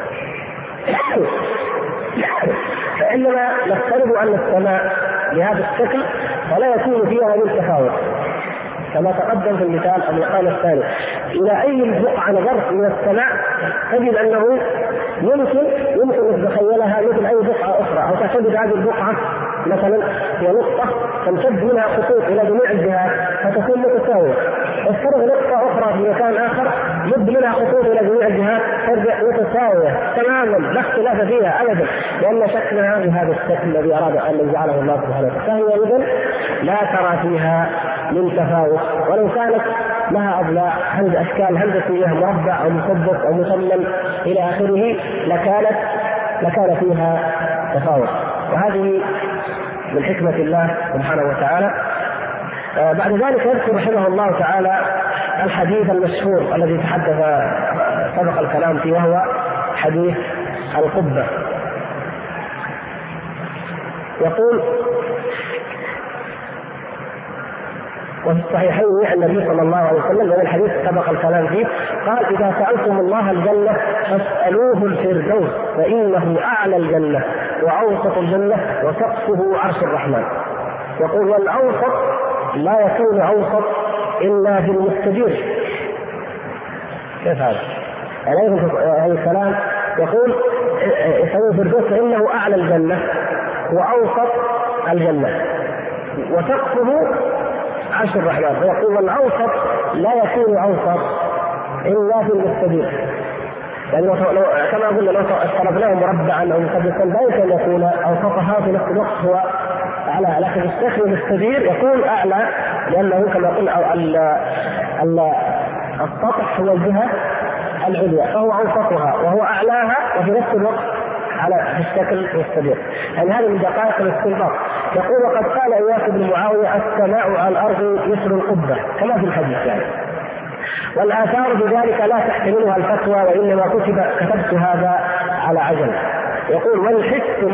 فإننا نفترض أن السماء بهذا الشكل فلا يكون فيها من تفاوت، كما تقدم في المقام الثاني. إلى أي بقعة نظرت من السماء تجد أنه يمكن أن تتخيلها مثل أي بقعة أخرى، أو تعتبر هذه البقعة مثلا هي نقطة تمتد منها خطوط إلى جميع الجهات فتكون متساوية، افترض نقطة أخرى في مكان آخر مد منها خطوط إلى جميع الجهات ترجع متساوية تماما لا اختلاف فيها أبدا، لأن شكلها بهذا الشكل الذي أراد أن يجعله الله سبحانه وتعالى، فهي إذن لا ترى فيها من تفاوت. ولو كانت لها أضلاع أشكال هندسية مربع أو مثلث أو مثلث إلى آخره لكان فيها تفاوت. وهذه من حكمة الله سبحانه وتعالى. بعد ذلك يذكر رحمه الله تعالى الحديث المشهور الذي تحدث سبق الكلام فيه، وهو حديث القبة. يقول: وفي الصحيحين عن النبي صلى الله عليه وسلم من الحديث سبق الكلام فيه قال: إذا سألتم الله الجنة فاسألوه الفردوس فإنه أعلى الجنة وأوسط الجنة وسقفه عرش الرحمن. يقول: والأوسط لا يكون أوسط إلا في المستدير. كيف هذا؟ يعني هذا الكلام يقول اسألوه الفردوس فإنه أعلى الجنة وأوسط الجنة وسقفه عرش الرحمن. فيقول: والأوسط لا يكون أوسط إلا في المستدير. يعني كما قلنا لو افترضناه مربعا أو مثلثا لا يمكن أن يكون أوسطها في نفس الوقت هو أعلى، لكن الشكل المستدير يكون أعلى، لأنه كما قلنا السطح هو الجهة العليا فهو أوسطها وهو أعلاها وفي نفس الوقت في الشكل المستدير. يعني هذا من دقائق الاستنباط. يقول: وقد قال إياس بن معاوية: السماء على الأرض مثل القبة، كما في الحديث يعني. والآثار بذلك لا تحتملها الفتوى، وإنما كتبت هذا على عجل. يقول: والحس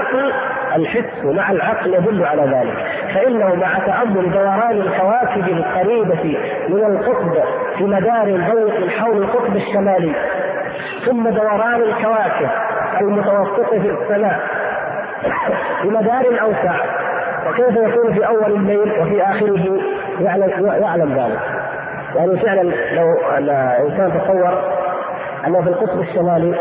مع العقل يدل على ذلك، فإنه مع تأمل دوران الكواكب القريبة من القطب في مدار ضيق حول القطب الشمالي، ثم دوران الكواكب المتوسطة في السماء بمدار أوسع، وكيف يكون في أول الليل وفي آخره يعلم ذلك. يعني فعلا لو الإنسان تصور أنه في القطب الشمالي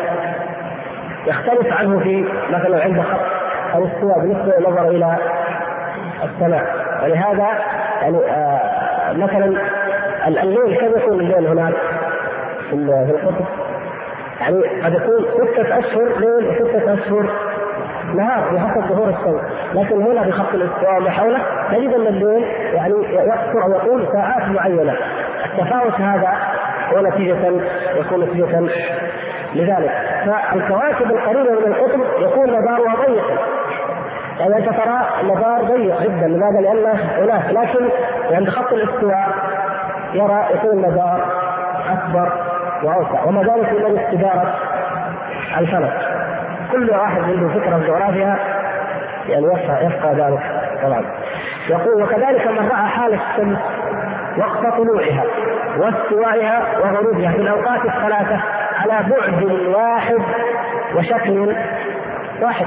يختلف عنه في مثلا عند خط الاستواء بالنسبة للنظر إلى السماء. ولهذا يعني مثلا الليل كم يكون الليل هناك في القطب؟ يعني قد يكون 6 أشهر ليل و6 أشهر نهار بحسب ظهور الشمس، لكن هنا بخط الاستواء وحوله نجد ان الليل يعني يقصر او يطول ساعات معينه. التفاوت هذا هو يكون نتيجه لذلك. فالكواكب القريبه من القطب يكون مدارها ضيقا، يعني انت ترى مدار ضيق جدا. لماذا؟ لانه هناك، لكن عند خط الاستواء يكون المدار اكبر واوسع، وما ذلك من استداره الفلك. كل واحد عنده فكره في الجغرافيا يعني يفقه ذلك طبعا. يقول وكذلك من راى حال الشمس وقت طلوعها واستوائها وغروبها في الاوقات الثلاثه على بعد واحد وشكل واحد،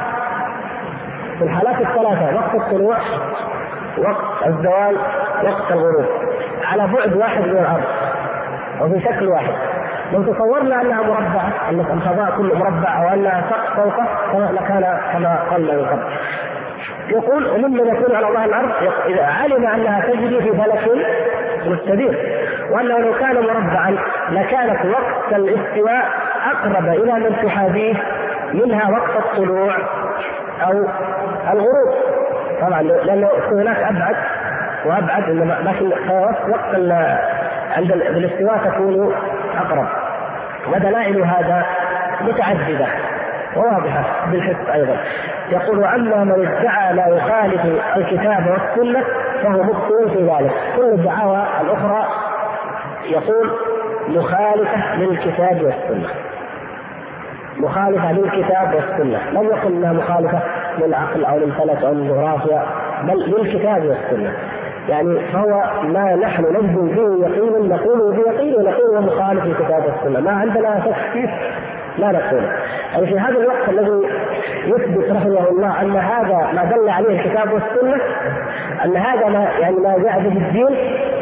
في الحالات الثلاثه وقت الطلوع وقت الزوال وقت الغروب على بعد واحد من الارض وفي شكل واحد. لو تصورنا انها مربعه، ان الفضاء كله مربع او انها سقف فوقه لكان كما قلنا من قبل. يقول وممن يكون على ظهر الارض اذا علم انها تجري في فلك مستدير، وانه لو كان مربعا لكانت وقت الاستواء اقرب الى من تحاذيه منها وقت الطلوع او الغروب. طبعا لانه هناك ابعد وابعد، لكن وقت عند الاستواء تكون اقرب. ودلائل هذا متعدده وواضحه بالحس ايضا. يقول واما من ادعى لا يخالف الكتاب والسنه فهو مخطئ في ذلك. كل الدعاوى الاخرى يقول مخالفه للكتاب والسنه، مخالفه للكتاب والسنه، لم يقل انها مخالفه للعقل او للفلك او للجغرافيا، بل للكتاب والسنه. يعني فهو ما نحن نبدو به يقينا نقوله بيقين ونقول هو مخالف للكتاب والسنه، ما عندنا شك فيه لا نقول. يعني في هذا الوقت الذي يثبت رحمه الله ان هذا ما دل عليه الكتاب والسنه، ان هذا ما جاء به الدين،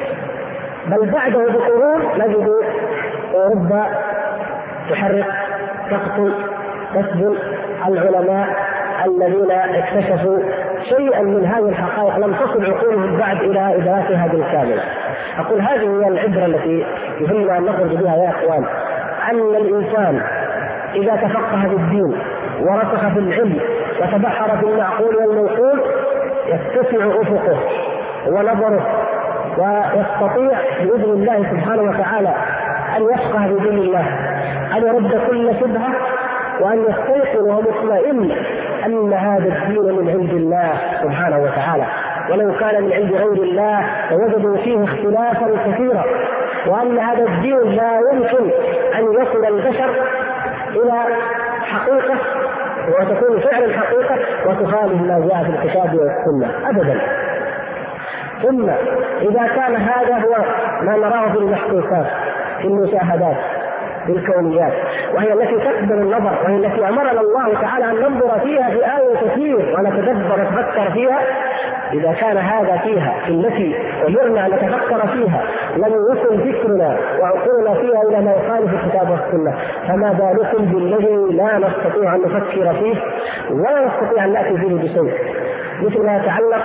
بل بعده بقرون نجد اوروبا تحرق تقتل تسجن العلماء الذين اكتشفوا شيئا من هذه الحقائق لم تصل عقولهم بعد الى ادراكها بالكامل. اقول هذه هي العبره التي يهمنا ان نخرج بها يا اخوان، ان الانسان اذا تفقه في الدين ورسخ في العلم وتبحر في المعقول والموصول يتسع افقه ونظره، ويستطيع باذن الله سبحانه وتعالى ان يفقه بدين الله، ان يرد كل شبهه، وان يستيقن وهو مطمئن ان هذا الدين من عند الله سبحانه وتعالى، ولو كان من عند غير الله لوجدوا فيه اختلافا كثيرا، وان هذا الدين لا يمكن ان يصل البشر الى حقيقه وتكون فعلا حقيقه وتخالف ما جاء في الكتاب والسنه ابدا. ثم اذا كان هذا هو ما نراه في المحسوسات في المشاهدات في الكونيات، وهي التي تقبل النظر، وهي التي امرنا الله تعالى ان ننظر فيها في آية كثير ونتدبر ونتفكر فيها، اذا كان هذا فيها التي امرنا ان نتفكر فيها لم يصل فكرنا وعقولنا فيها الى ما يخالف الكتاب والسنه، فما بالكم بالذي لا نستطيع ان نفكر فيه ولا نستطيع ان ناتي فيه بشيء، مثل ما يتعلق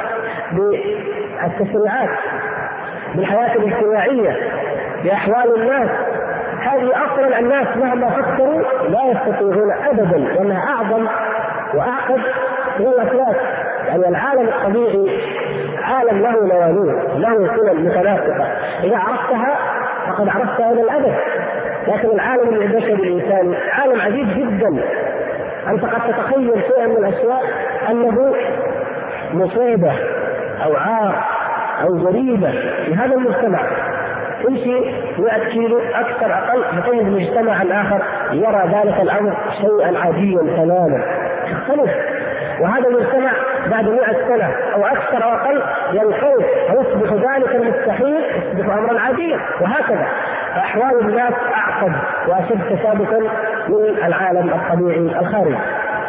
بالتشريعات، بالحياه الاجتماعيه، باحوال الناس. هذه اصلا الناس مهما فكروا لا يستطيعون ابدا، لانها اعظم واعقد من الافلاك. يعني العالم الطبيعي عالم له موانين، له سنن متناسقه، اذا عرفتها فقد عرفتها الى الابد. لكن العالم البشري الانساني عالم عجيب جدا. انت قد تتخيل شيئا من الاشياء انه مصيبه او عار او جريمه في هذا المجتمع، تمشي 100 كيلو اكثر اقل فتجد مجتمعا اخر يرى ذلك الامر شيئا عاديا تماما يختلف، وهذا المجتمع بعد 100 سنه او اكثر او اقل ينقلب ويصبح ذلك المستحيل يصبح امرا عاديا، وهكذا. فاحوال الناس اعقد واشد تشابكا من العالم الطبيعي الخارجي.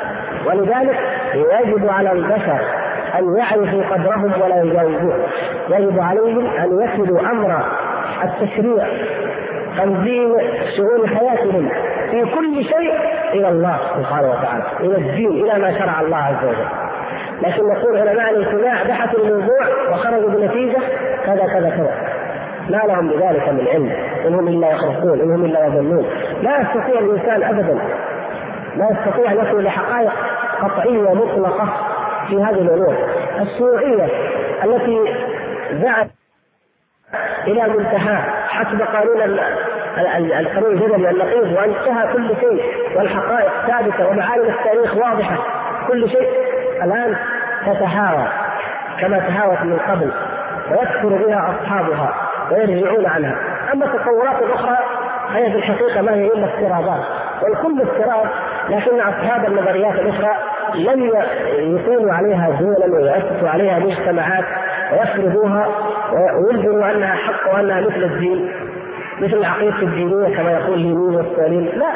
ولذلك يجب على البشر أن يعرفوا قدرهم ولا يجاوزوه. يجب عليهم أن يكلوا أمر التشريع تنظيم شؤون حياتهم في كل شيء إلى الله سبحانه وتعالى، إلى الدين، إلى ما شرع الله عز وجل. لكن نقول علماء الاجتماع بحثوا الموضوع وخرجوا بنتيجة كذا كذا كذا، ما لهم بذلك من علم، إنهم إلا يخرجون، إنهم إلا يظنون. لا يستطيع الإنسان أبدا، لا يستطيع أن يصل لحقائق قطعية مطلقة في هذه الأمور. الشيوعية التي ذهبت إلى منتهى حسب قانون القانون الجدلي النقيض، وانتهى كل شيء والحقائق ثابتة ومعالم التاريخ واضحة، كل شيء الآن تتهاوى كما تهاوت من قبل ويكفر بها أصحابها ويرجعون عنها. أما التطورات الأخرى هي في الحقيقة ما هي إلا افتراضات، والكل افتراض، لكن أصحاب النظريات الأخرى لم يقيموا عليها دولا ويؤسسوا عليها مجتمعات ويفرضوها ويلزموا أنها حق وأنها مثل الدين، مثل العقيدة الدينية كما يقول اليمين والسالين. لا،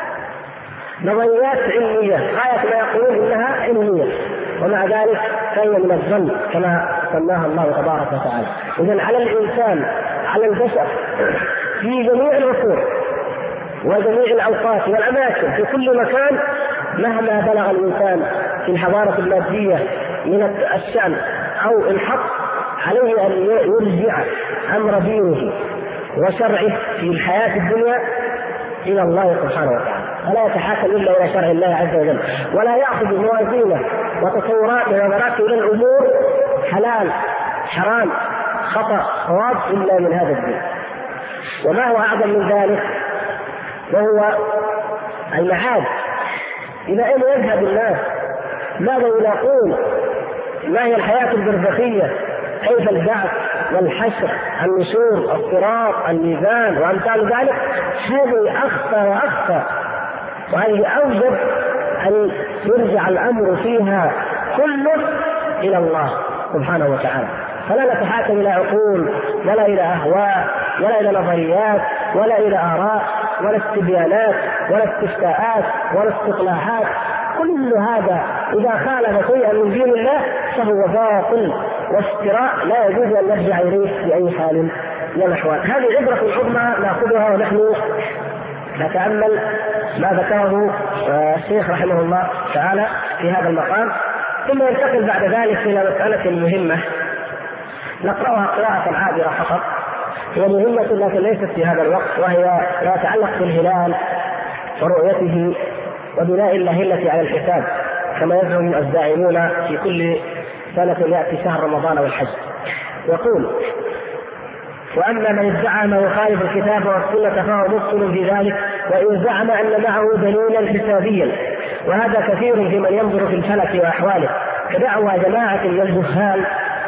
نظريات علمية غاية ما يقولون إنها علمية، ومع ذلك فهي من الظن كما سماها الله تبارك وتعالى. إذن على الإنسان، على البشر في جميع العصور وجميع الأوقات والأماكن في كل مكان، مهما بلغ الإنسان في الحضارة المادية من الشأن أو الحق، عليه أن يرجع أمر دينه وشرعه في الحياة الدنيا إلى الله سبحانه وتعالى، فلا يتحاكم إلا إلى شرع الله عز وجل، ولا يأخذ موازينه وتصورات ونظراته إلى الأمور حلال حرام خطأ صواب إلا من هذا الدين. وما هو أعظم من ذلك وهو المعاد، إلى أين يذهب الناس، ماذا يلاقون، ما هي الحياة البرزخية، كيف البعث والحشر، النشور، الصراط، الميزان وأمثال ذلك. هذه أخفى وأخفى، وهذه أوجب أن يرجع الأمر فيها كله إلى الله سبحانه وتعالى، فلا نتحاكم إلى عقول ولا إلى أهواء ولا إلى نظريات ولا إلى آراء ولا استبيانات ولا استفتاءات ولا استطلاعات. كل هذا إذا خالف شيئا من دين الله فهو باطل وافتراء لا يجوز أن نرجع إليه بأي حال من الأحوال. هذه عبرة عظمى نأخذها ونحن نتأمل ما ذكره الشيخ رحمه الله تعالى في هذا المقام، ثم ينتقل بعد ذلك إلى مسألة مهمة نقرأها قراءة عابرة فقط، هي مهمة لكن ليست في هذا الوقت، وهي ما يتعلق بالهلال ورؤيته وبناء الأهلة على الحساب كما يزعم الزاعمون في كل سنة يأتي شهر رمضان والحج. يقول: وأما من ادعى ما يخالف الكتاب والسنة فهو مبطل في ذلك، وإن زعم أن معه دليلا حسابيا، وهذا كثير في من ينظر في الفلك وأحواله، كدعوى جماعة من الجهال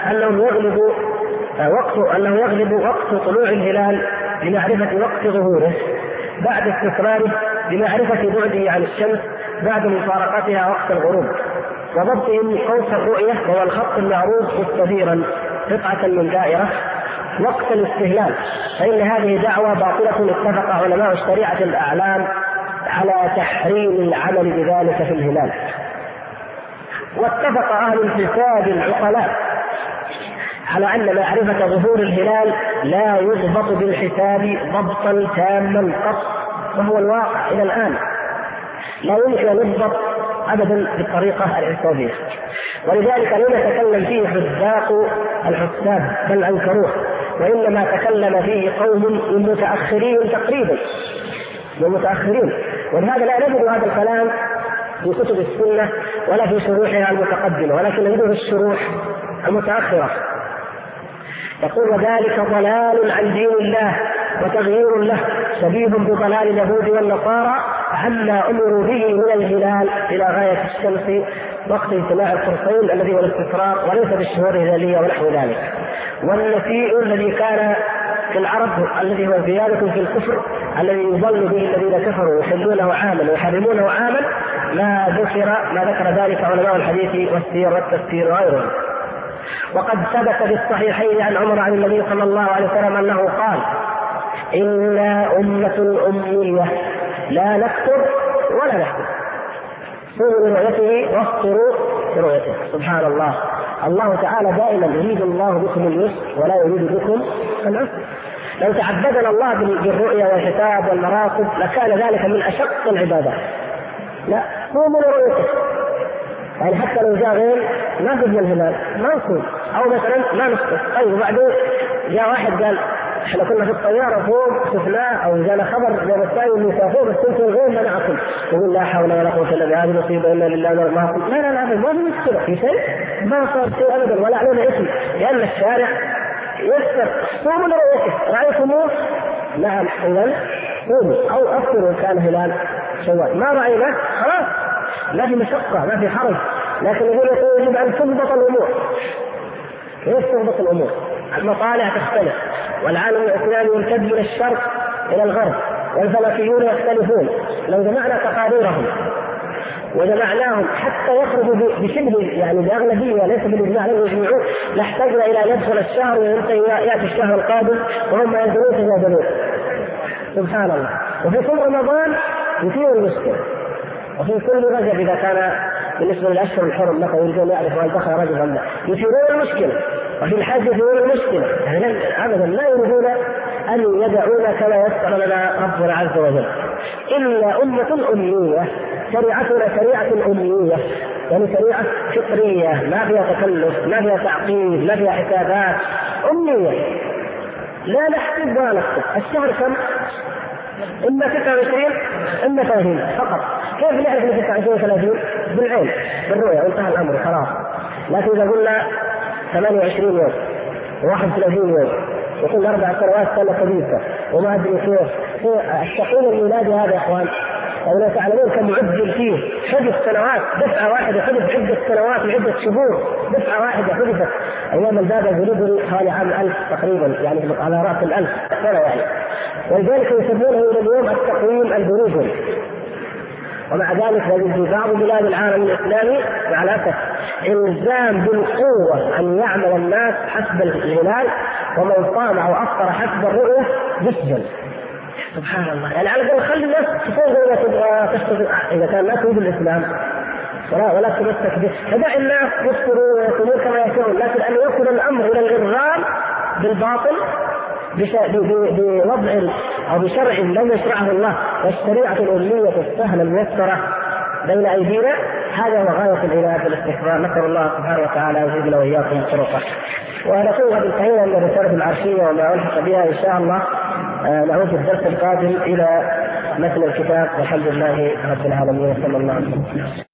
أنه يغلب وقت طلوع الهلال لمعرفة وقت ظهوره بعد استقراره بمعرفة بعده عن الشمس بعد مفارقتها وقت الغروب، وضبطهم قوس الرؤية وهو الخط المعروف مستديرا قطعة من دائرة وقت الاستهلال، فإن هذه دعوة باطلة. اتفق علماء الشريعة الأعلام على تحريم العمل بذلك في الهلال، واتفق أهل الحساب العقلاء على أن معرفة ظهور الهلال لا يضبط بالحساب ضبطا تاما قط، وهو الواقع إلى الآن لا يمكن أن يضبط أبدا بالطريقة الحسابية، ولذلك لم يتكلم فيه حذاق الحساب بل أنكروه، وإنما تكلم فيه قوم من متأخرين تقريبا، من متأخرين، ولهذا لا نجد هذا الكلام في كتب السنة ولا في شروحها المتقدمة، ولكن نجده في الشروح المتأخرة. يقول: وذلك ضلال عن دين الله وتغيير له شبيه بضلال اليهود والنصارى عما أمروا به من الهلال إلى غاية الشمس وقت اجتماع القرصين الذي هو الاستقرار، وليس بالشهور الهلالية ونحو ذلك. والنسيء الذي كان في العرب الذي هو زيادة في الكفر الذي يضل به الذين كفروا يحلونه عاما ويحرمونه عاما، ما ذكر ذلك علماء الحديث والسير والتفسير وغيرهم. وقد ثبت بالصحيحين عن عمر عن النبي صلى الله عليه وسلم أنه قال: إنا أمة أمية لا نكتب ولا نحسب. صوموا لرؤيته وافطروا لرؤيته. سبحان الله، الله تعالى دائما يريد الله بكم اليسر ولا يريد بكم العسر. لو تعبدنا الله بالرؤيا والحساب والمراقب لكان ذلك من اشق العبادات. لا، صوموا لرؤيته، يعني حتى لو جاء غير ما بدنا الهلال ما نصوم، او مثلا ما نفطر. طيب وبعدين جاء واحد قال احنا كنا في الطياره فوق شفناه، او جانا خبر زي الثاني اللي شافوه بس انتم الغير ما نعقل، يقول لا حول ولا قوه الا بالله، هذه مصيبه الا لله. ما في مشكله في شيء، ما صار شيء ابدا ولا علينا اسم، لان الشارع يسر. صوموا لرؤيته، رايتموه نعم اذا صوموا او افطروا ان كان هلال شوال. ما رايناه خلاص، لا في مشقه ما في حرج، لكن يقول يجب ان تضبط الامور. كيف تضبط الامور؟ المطالع تختلف، والعالم الاسلامي يمتد من الشرق الى الغرب، والفلكيون يختلفون. لو جمعنا تقاريرهم وجمعناهم حتى يخرجوا بشبه يعني باغلبيه ليس بالاجماع لم يجمعون، لاحتاجنا الى ان يدخل الشهر وينتهي ياتي الشهر القادم وهم ينزلون تجادلون. سبحان الله. وفي كل رمضان يثير المشكله، وفي كل رجب اذا كان بالنسبه للاشهر الحرم مثلا يريدون يعرفوا هل دخل رجل ام لا يثيرون المشكله، وفي الحج يثيرون المشكله. يعني ابدا لا يريدون ان يدعونا كما يسر لنا ربنا عز وجل. الا امه اميه، شريعتنا شريعه اميه، يعني شريعه فطريه ما فيها تكلف، ما فيها تعقيد، ما فيها حسابات، اميه لا نحسب ولا نكتب. الشهر كم؟ اما 29 اما 30 فقط. كيف نعرف ان 29 30؟ بالعين بالرؤيه وانتهى الامر خلاص. لكن اذا قلنا 28 يوم و31 يوم وكل 4 سنوات سنه كبيره وما ادري كيف التقويم الميلادي هذا يا اخوان، او لا تعلمون كم يعجل فيه حدث سنوات، دفعه واحده حدث عده سنوات وعده شهور، دفعه واحده حدثت ايام الباب الجليبري حوالي عام 1000 تقريبا، يعني على راس ال1000 سنه يعني. ولذلك يسمونه الى اليوم التقويم الجليبري. ومع ذلك نجد في بعض بلاد العالم الاسلامي مع الاسف الزام بالقوه ان يعمل الناس حسب الهلال، ومن صام او افطر حسب الرؤيه يسجن. سبحان الله. يعني على الاقل خلي الناس تصوم زي ما تبغى تشتغل، اذا كان لا تريد الاسلام ولا تمسك به، فدع الناس يفطروا ويصومون كما يشاءون، لكن ان يصل الامر الى الارغام بالباطل بوضع او بشرع لم يشرعه الله، والشريعه الاميه السهله الميسره بين ايدينا، هذا هو غايه العنايه بالاستكبار. نسال الله سبحانه وتعالى يزيدنا واياكم طرقه. ونقول قد انتهينا من الرساله العرشيه وما الحق بها، ان شاء الله نعود في الدرس القادم الى مثل الكتاب، والحمد لله رب العالمين، صلى الله عليه وسلم.